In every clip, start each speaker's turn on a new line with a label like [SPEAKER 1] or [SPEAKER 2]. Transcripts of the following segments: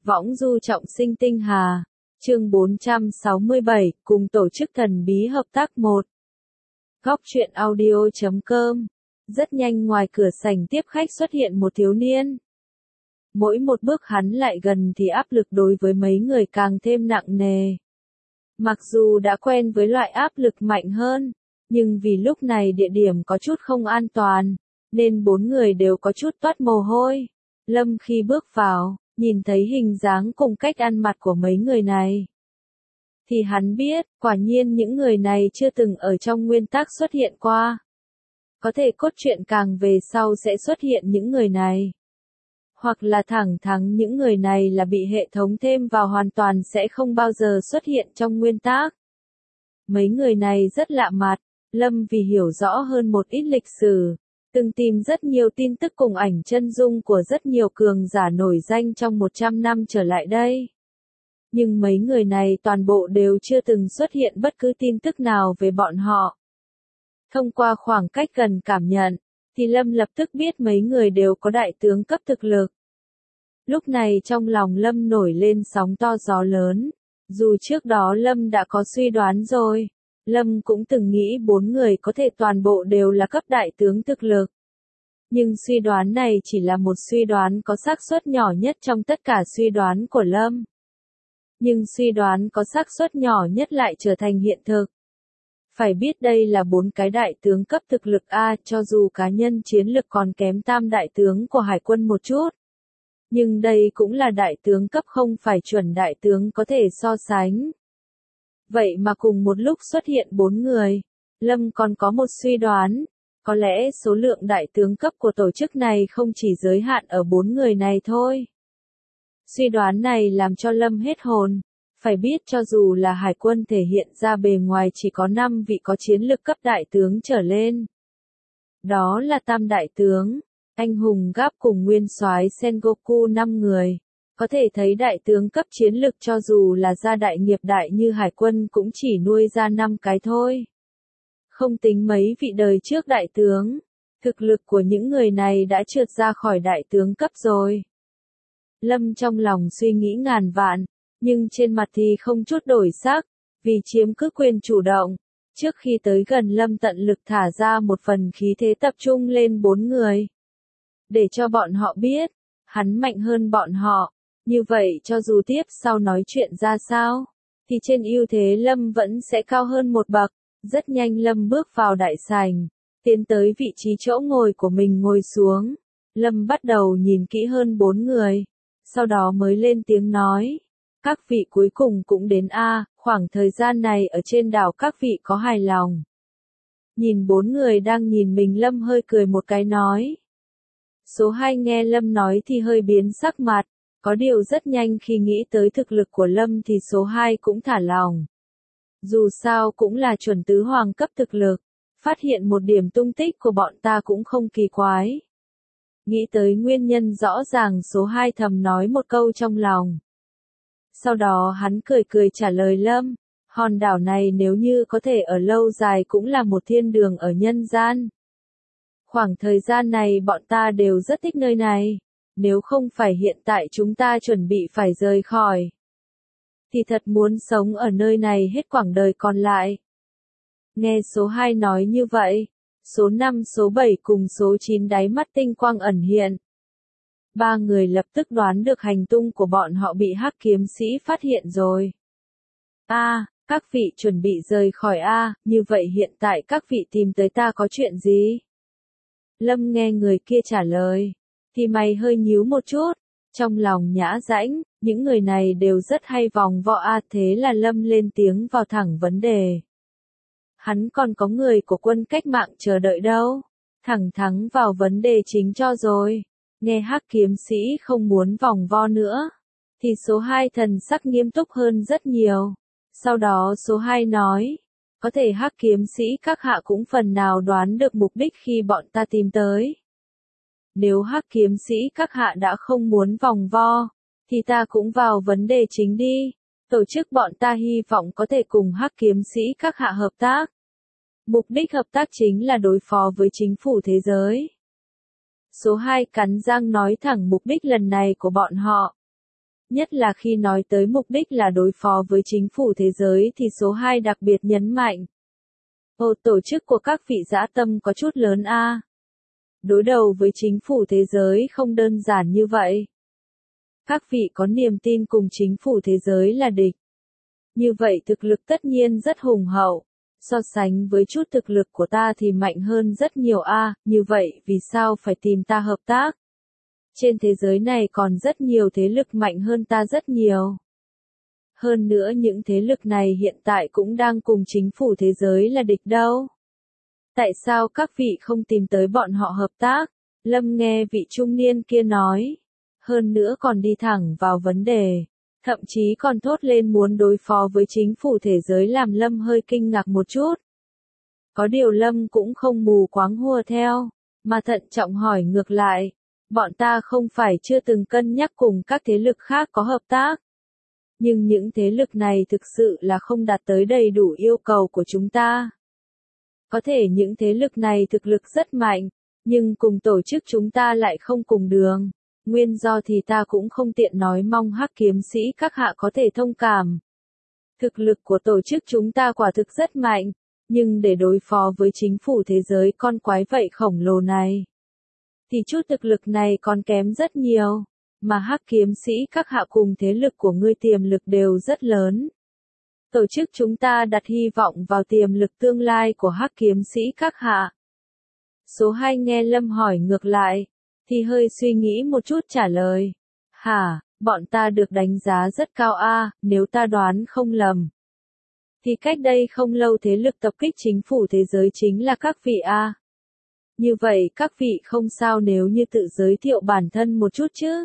[SPEAKER 1] Võng du trọng sinh tinh hà. Chương 467, cùng tổ chức thần bí hợp tác 1. Góc truyện audio.com. Rất nhanh ngoài cửa sảnh tiếp khách xuất hiện một thiếu niên. Mỗi một bước hắn lại gần thì áp lực đối với mấy người càng thêm nặng nề. Mặc dù đã quen với loại áp lực mạnh hơn, nhưng vì lúc này địa điểm có chút không an toàn, nên bốn người đều có chút toát mồ hôi. Lâm khi bước vào, nhìn thấy hình dáng cùng cách ăn mặc của mấy người này, thì hắn biết, quả nhiên những người này chưa từng ở trong nguyên tắc xuất hiện qua. Có thể cốt truyện càng về sau sẽ xuất hiện những người này. Hoặc là thẳng thắn những người này là bị hệ thống thêm vào hoàn toàn sẽ không bao giờ xuất hiện trong nguyên tắc. Mấy người này rất lạ mặt, Lâm vì hiểu rõ hơn một ít lịch sử, từng tìm rất nhiều tin tức cùng ảnh chân dung của rất nhiều cường giả nổi danh trong 100 năm trở lại đây. Nhưng mấy người này toàn bộ đều chưa từng xuất hiện bất cứ tin tức nào về bọn họ. Thông qua khoảng cách gần cảm nhận, thì Lâm lập tức biết mấy người đều có đại tướng cấp thực lực. Lúc này trong lòng Lâm nổi lên sóng to gió lớn, dù trước đó Lâm đã có suy đoán rồi. Lâm cũng từng nghĩ bốn người có thể toàn bộ đều là cấp đại tướng thực lực. Nhưng suy đoán này chỉ là một suy đoán có xác suất nhỏ nhất trong tất cả suy đoán của Lâm. Nhưng suy đoán có xác suất nhỏ nhất lại trở thành hiện thực. Phải biết đây là bốn cái đại tướng cấp thực lực A, cho dù cá nhân chiến lực còn kém tam đại tướng của hải quân một chút. Nhưng đây cũng là đại tướng cấp, không phải chuẩn đại tướng có thể so sánh. Vậy mà cùng một lúc xuất hiện bốn người, Lâm còn có một suy đoán, có lẽ số lượng đại tướng cấp của tổ chức này không chỉ giới hạn ở bốn người này thôi. Suy đoán này làm cho Lâm hết hồn, phải biết cho dù là hải quân thể hiện ra bề ngoài chỉ có 5 vị có chiến lực cấp đại tướng trở lên. Đó là tam đại tướng, anh hùng Gáp cùng nguyên soái Sengoku 5 người. Có thể thấy đại tướng cấp chiến lực cho dù là gia đại nghiệp đại như hải quân cũng chỉ nuôi ra 5 cái thôi. Không tính mấy vị đời trước đại tướng, thực lực của những người này đã trượt ra khỏi đại tướng cấp rồi. Lâm trong lòng suy nghĩ ngàn vạn, nhưng trên mặt thì không chút đổi sắc, vì chiếm cứ quyền chủ động. Trước khi tới gần Lâm tận lực thả ra một phần khí thế tập trung lên bốn người. Để cho bọn họ biết, hắn mạnh hơn bọn họ. Như vậy cho dù tiếp sau nói chuyện ra sao, thì trên ưu thế Lâm vẫn sẽ cao hơn một bậc. Rất nhanh Lâm bước vào đại sảnh, tiến tới vị trí chỗ ngồi của mình ngồi xuống. Lâm bắt đầu nhìn kỹ hơn bốn người, sau đó mới lên tiếng nói. Các vị cuối cùng cũng đến A, khoảng thời gian này ở trên đảo các vị có hài lòng. Nhìn bốn người đang nhìn mình Lâm hơi cười một cái nói. Số 2 nghe Lâm nói thì hơi biến sắc mặt. Có điều rất nhanh khi nghĩ tới thực lực của Lâm thì số 2 cũng thả lòng. Dù sao cũng là chuẩn tứ hoàng cấp thực lực, phát hiện một điểm tung tích của bọn ta cũng không kỳ quái. Nghĩ tới nguyên nhân rõ ràng số 2 thầm nói một câu trong lòng. Sau đó hắn cười cười trả lời Lâm, hòn đảo này nếu như có thể ở lâu dài cũng là một thiên đường ở nhân gian. Khoảng thời gian này bọn ta đều rất thích nơi này. Nếu không phải hiện tại chúng ta chuẩn bị phải rời khỏi, thì thật muốn sống ở nơi này hết quãng đời còn lại. Nghe số 2 nói như vậy, số 5, số 7 cùng số 9 đáy mắt tinh quang ẩn hiện. Ba người lập tức đoán được hành tung của bọn họ bị hắc kiếm sĩ phát hiện rồi. Các vị chuẩn bị rời khỏi như vậy hiện tại các vị tìm tới ta có chuyện gì? Lâm nghe người kia trả lời. Thì mày hơi nhíu một chút, trong lòng nhã rãnh, những người này đều rất hay vòng vo thế là Lâm lên tiếng vào thẳng vấn đề. Hắn còn có người của quân cách mạng chờ đợi đâu, thẳng thắn vào vấn đề chính cho rồi. Nghe hắc kiếm sĩ không muốn vòng vo nữa, thì số 2 thần sắc nghiêm túc hơn rất nhiều. Sau đó số 2 nói, có thể hắc kiếm sĩ các hạ cũng phần nào đoán được mục đích khi bọn ta tìm tới. Nếu hắc kiếm sĩ các hạ đã không muốn vòng vo, thì ta cũng vào vấn đề chính đi. Tổ chức bọn ta hy vọng có thể cùng hắc kiếm sĩ các hạ hợp tác. Mục đích hợp tác chính là đối phó với chính phủ thế giới. Số 2 cắn răng nói thẳng mục đích lần này của bọn họ. Nhất là khi nói tới mục đích là đối phó với chính phủ thế giới thì số 2 đặc biệt nhấn mạnh. Tổ chức của các vị dã tâm có chút lớn a. Đối đầu với chính phủ thế giới không đơn giản như vậy. Các vị có niềm tin cùng chính phủ thế giới là địch. Như vậy thực lực tất nhiên rất hùng hậu. So sánh với chút thực lực của ta thì mạnh hơn rất nhiều a, như vậy vì sao phải tìm ta hợp tác? Trên thế giới này còn rất nhiều thế lực mạnh hơn ta rất nhiều. Hơn nữa những thế lực này hiện tại cũng đang cùng chính phủ thế giới là địch đâu. Tại sao các vị không tìm tới bọn họ hợp tác? Lâm nghe vị trung niên kia nói. Hơn nữa còn đi thẳng vào vấn đề. Thậm chí còn thốt lên muốn đối phó với chính phủ thế giới làm Lâm hơi kinh ngạc một chút. Có điều Lâm cũng không mù quáng hùa theo, mà thận trọng hỏi ngược lại. Bọn ta không phải chưa từng cân nhắc cùng các thế lực khác có hợp tác. Nhưng những thế lực này thực sự là không đạt tới đầy đủ yêu cầu của chúng ta. Có thể những thế lực này thực lực rất mạnh, nhưng cùng tổ chức chúng ta lại không cùng đường. Nguyên do thì ta cũng không tiện nói, mong Hắc kiếm sĩ các hạ có thể thông cảm. Thực lực của tổ chức chúng ta quả thực rất mạnh, nhưng để đối phó với chính phủ thế giới con quái vậy khổng lồ này, thì chút thực lực này còn kém rất nhiều, mà Hắc kiếm sĩ các hạ cùng thế lực của ngươi tiềm lực đều rất lớn. Tổ chức chúng ta đặt hy vọng vào tiềm lực tương lai của Hắc kiếm sĩ các hạ. Số 2 nghe Lâm hỏi ngược lại, thì hơi suy nghĩ một chút trả lời. Hả, bọn ta được đánh giá rất cao a, nếu ta đoán không lầm. Thì cách đây không lâu thế lực tập kích chính phủ thế giới chính là các vị a. Như vậy các vị không sao nếu như tự giới thiệu bản thân một chút chứ.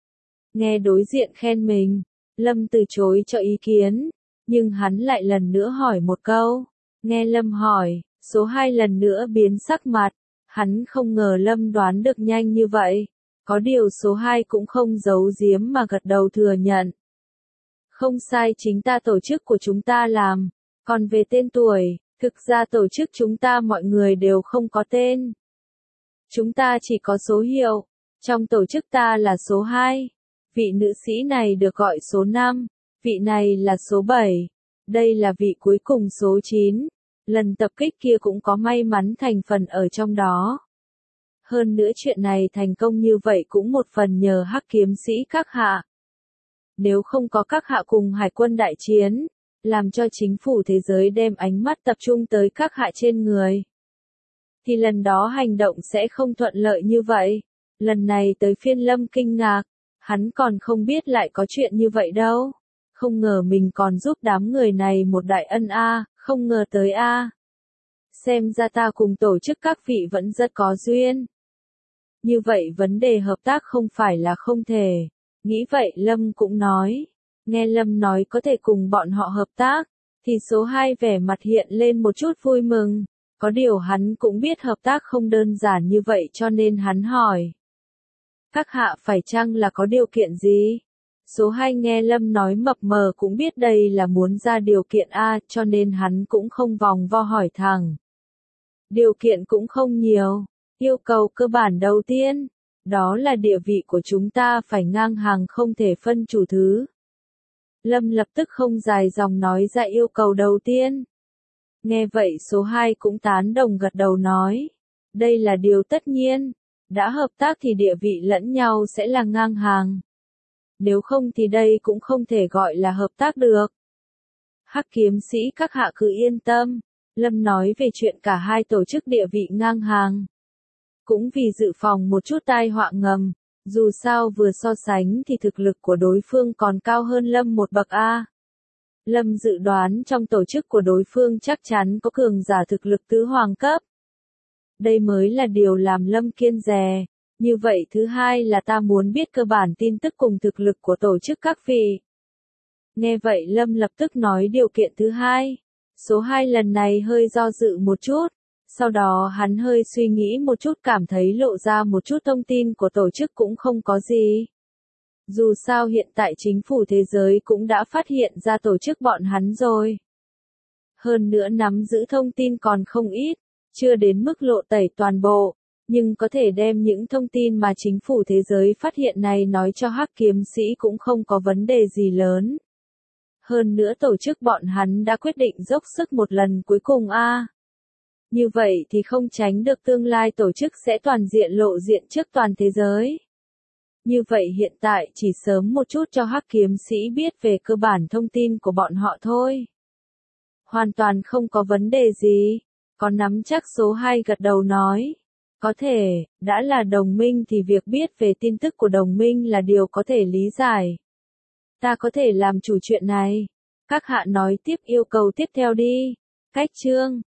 [SPEAKER 1] Nghe đối diện khen mình, Lâm từ chối cho ý kiến, nhưng hắn lại lần nữa hỏi một câu. Nghe Lâm hỏi, số 2 lần nữa biến sắc mặt, hắn không ngờ Lâm đoán được nhanh như vậy. Có điều số 2 cũng không giấu giếm mà gật đầu thừa nhận. Không sai, chính ta tổ chức của chúng ta làm. Còn về tên tuổi, thực ra tổ chức chúng ta mọi người đều không có tên. Chúng ta chỉ có số hiệu. Trong tổ chức ta là số 2. Vị nữ sĩ này được gọi số 5. Vị này là số 7. Đây là vị cuối cùng số 9. Lần tập kích kia cũng có may mắn thành phần ở trong đó. Hơn nữa chuyện này thành công như vậy cũng một phần nhờ Hắc kiếm sĩ các hạ. Nếu không có các hạ cùng hải quân đại chiến, làm cho chính phủ thế giới đem ánh mắt tập trung tới các hạ trên người, thì lần đó hành động sẽ không thuận lợi như vậy. Lần này tới phiên Lâm kinh ngạc, hắn còn không biết lại có chuyện như vậy đâu. Không ngờ mình còn giúp đám người này một đại ân a, không ngờ tới a. Xem ra ta cùng tổ chức các vị vẫn rất có duyên. Như vậy vấn đề hợp tác không phải là không thể. Nghĩ vậy Lâm cũng nói. Nghe Lâm nói có thể cùng bọn họ hợp tác, thì số 2 vẻ mặt hiện lên một chút vui mừng. Có điều hắn cũng biết hợp tác không đơn giản như vậy cho nên hắn hỏi. Các hạ phải chăng là có điều kiện gì? Số 2 nghe Lâm nói mập mờ cũng biết đây là muốn ra điều kiện A cho nên hắn cũng không vòng vo hỏi thẳng. Điều kiện cũng không nhiều. Yêu cầu cơ bản đầu tiên, đó là địa vị của chúng ta phải ngang hàng không thể phân chủ thứ. Lâm lập tức không dài dòng nói ra yêu cầu đầu tiên. Nghe vậy số 2 cũng tán đồng gật đầu nói. Đây là điều tất nhiên. Đã hợp tác thì địa vị lẫn nhau sẽ là ngang hàng. Nếu không thì đây cũng không thể gọi là hợp tác được. Hắc kiếm sĩ các hạ cứ yên tâm. Lâm nói về chuyện cả hai tổ chức địa vị ngang hàng. Cũng vì dự phòng một chút tai họa ngầm. Dù sao vừa so sánh thì thực lực của đối phương còn cao hơn Lâm một bậc A. Lâm dự đoán trong tổ chức của đối phương chắc chắn có cường giả thực lực tứ hoàng cấp. Đây mới là điều làm Lâm kiêng dè. Như vậy thứ hai là ta muốn biết cơ bản tin tức cùng thực lực của tổ chức các vị. Nghe vậy Lâm lập tức nói điều kiện thứ hai. Số 2 lần này hơi do dự một chút. Sau đó hắn hơi suy nghĩ một chút cảm thấy lộ ra một chút thông tin của tổ chức cũng không có gì. Dù sao hiện tại chính phủ thế giới cũng đã phát hiện ra tổ chức bọn hắn rồi. Hơn nữa nắm giữ thông tin còn không ít, chưa đến mức lộ tẩy toàn bộ. Nhưng có thể đem những thông tin mà chính phủ thế giới phát hiện này nói cho Hắc kiếm sĩ cũng không có vấn đề gì lớn. Hơn nữa tổ chức bọn hắn đã quyết định dốc sức một lần cuối cùng a. Như vậy thì không tránh được tương lai tổ chức sẽ toàn diện lộ diện trước toàn thế giới. Như vậy hiện tại chỉ sớm một chút cho Hắc kiếm sĩ biết về cơ bản thông tin của bọn họ thôi. Hoàn toàn không có vấn đề gì. Có nắm chắc số 2 gật đầu nói. Có thể, đã là đồng minh thì việc biết về tin tức của đồng minh là điều có thể lý giải. Ta có thể làm chủ chuyện này. Các hạ nói tiếp yêu cầu tiếp theo đi. Cách chương.